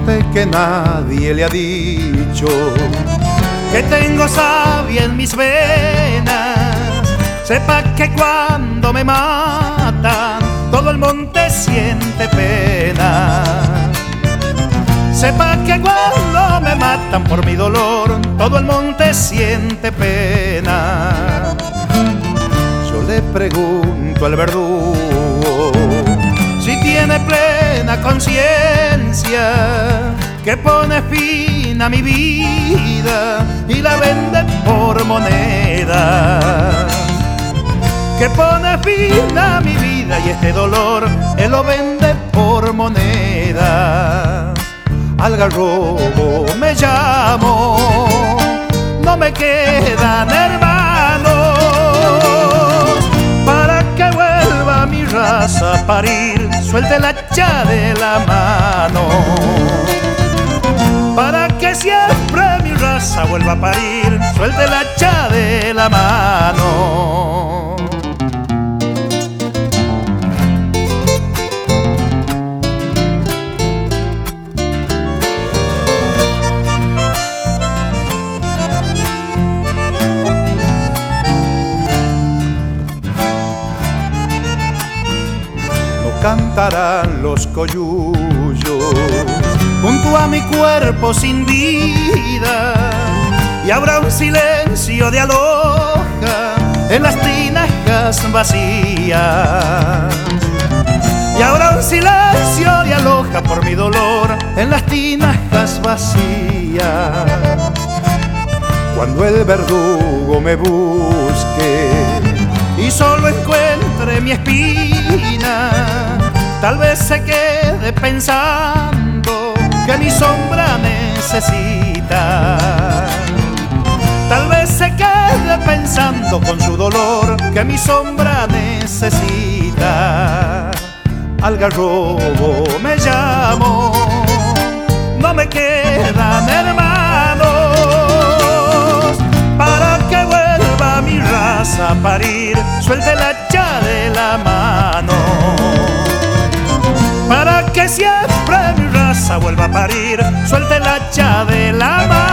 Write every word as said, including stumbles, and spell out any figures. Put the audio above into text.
Cuente que nadie le ha dicho que tengo savia en mis venas. Sepa que cuando me matan todo el monte siente pena. Sepa que cuando me matan por mi dolor todo el monte siente pena. Yo le pregunto al verdugo si tiene plena conciencia, que pone fin a mi vida y la vende por monedas. Que pone fin a mi vida y este dolor él lo vende por monedas. Algarrobo me llamo, no me quedan hermanos para que vuelva mi raza a parir. Suelte el hacha de la mano para que siempre mi raza vuelva a parir. Suelte el hacha de la mano. Cantarán los coyullos junto a mi cuerpo sin vida, y habrá un silencio de aloja en las tinajas vacías. Y habrá un silencio de aloja por mi dolor en las tinajas vacías. Cuando el verdugo me busque y solo encuentre mi espina, tal vez se quede pensando que mi sombra necesita. Tal vez se quede pensando con su dolor que mi sombra necesita. Algarrobo me llamo, no me quedan hermanos para que vuelva mi raza a parir. Suelte el hacha de la mano para que siempre mi raza vuelva a parir. Suelte el hacha de la mano.